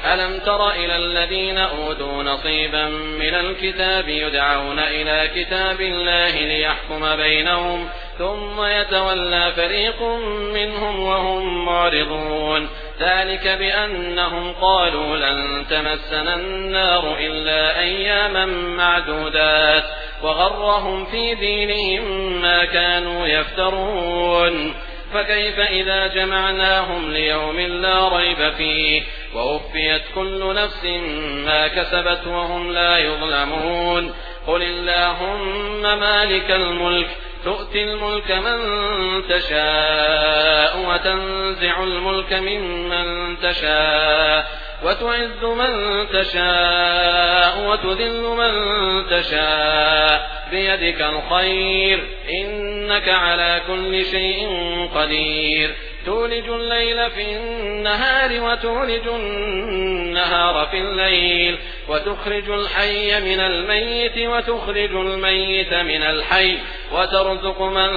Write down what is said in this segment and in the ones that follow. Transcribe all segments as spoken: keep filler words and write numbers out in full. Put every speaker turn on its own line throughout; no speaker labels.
ألم تر إلى الذين أوتوا نصيبا من الكتاب يدعون إلى كتاب الله ليحكم بينهم ثم يتولى فريق منهم وهم معرضون ذلك بأنهم قالوا لن تمسنا النار إلا أياما معدودات وغرهم في دينهم ما كانوا يفترون فكيف إذا جمعناهم ليوم لا ريب فيه ووفيت كل نفس ما كسبت وهم لا يظلمون قل اللهم مالك الملك تؤتي الملك من تشاء وتنزع الملك ممن تشاء وتعز من تشاء وتذل من تشاء بيدك الخير إنك على كل شيء قدير تولج الليل في النهار وتولج النهار في الليل وتخرج الحي من الميت وتخرج الميت من الحي وترزق من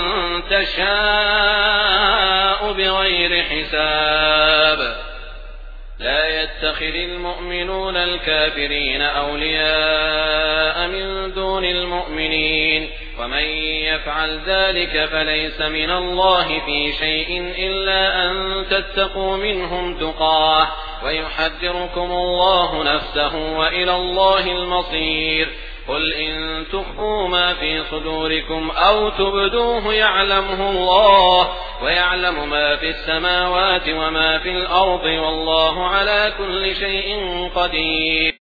تشاء بغير حساب لا يتخذ المؤمنون الكافرين أولياء من دون المؤمنين ومن يفعل ذلك فليس من الله في شيء إلا أن تتقوا منهم تقاه ويحذركم الله نفسه وإلى الله المصير قل إن تخفوا ما في صدوركم أو تبدوه يعلمه الله ويعلم ما في السماوات وما في الأرض والله على كل شيء قدير